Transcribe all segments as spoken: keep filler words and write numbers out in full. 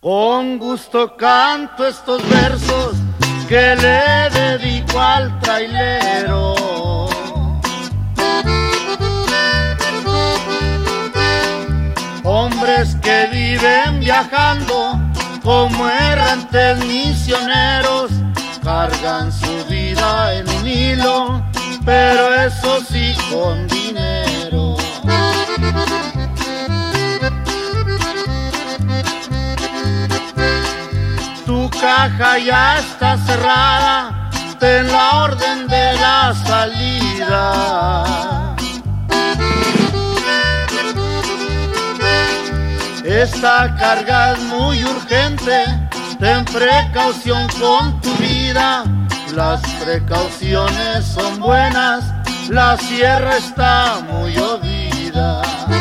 Con gusto canto estos versos que le dedico al trailero. Hombres que viven viajando como errantes misioneros, cargan su vida en un hilo, pero eso sí con dinero. Tu caja ya está cerrada, ten la orden de la salida. Esta carga es muy urgente, ten precaución con tu vida. Las precauciones son buenas, la sierra está muy oída.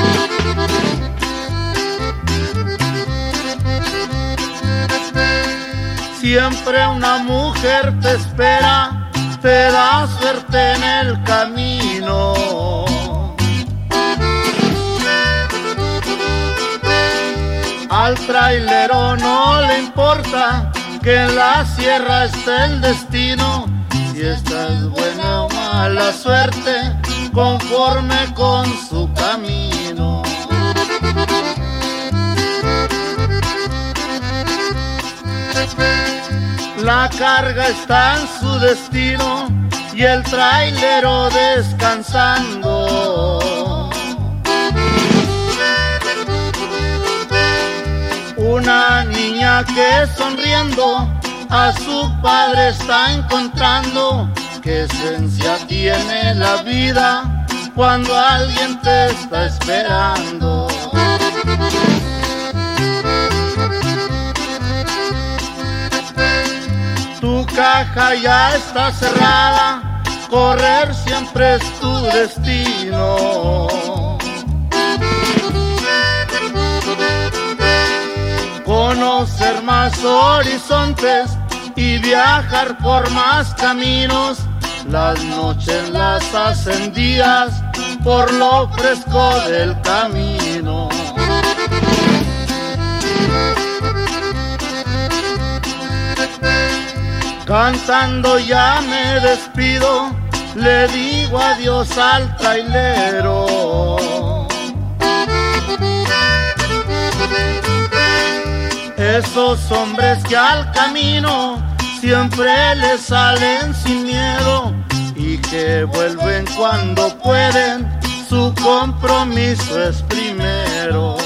Siempre una mujer te espera, te da suerte en el camino. Al trailero no le importa que en la sierra esté el destino. Si esta es buena o mala suerte, conforme con su camino. La carga está en su destino y el trailero descansando. Una niña que sonriendo a su padre está encontrando. ¿Qué esencia tiene la vida cuando alguien te está esperando? Tu caja ya está cerrada, correr siempre es tu destino. Conocer más horizontes y viajar por más caminos. Las noches las hacen días por lo fresco del camino. Cantando ya me despido, le digo adiós al trailero. Esos hombres que al camino siempre les salen sin miedo y que vuelven cuando pueden, su compromiso es primero.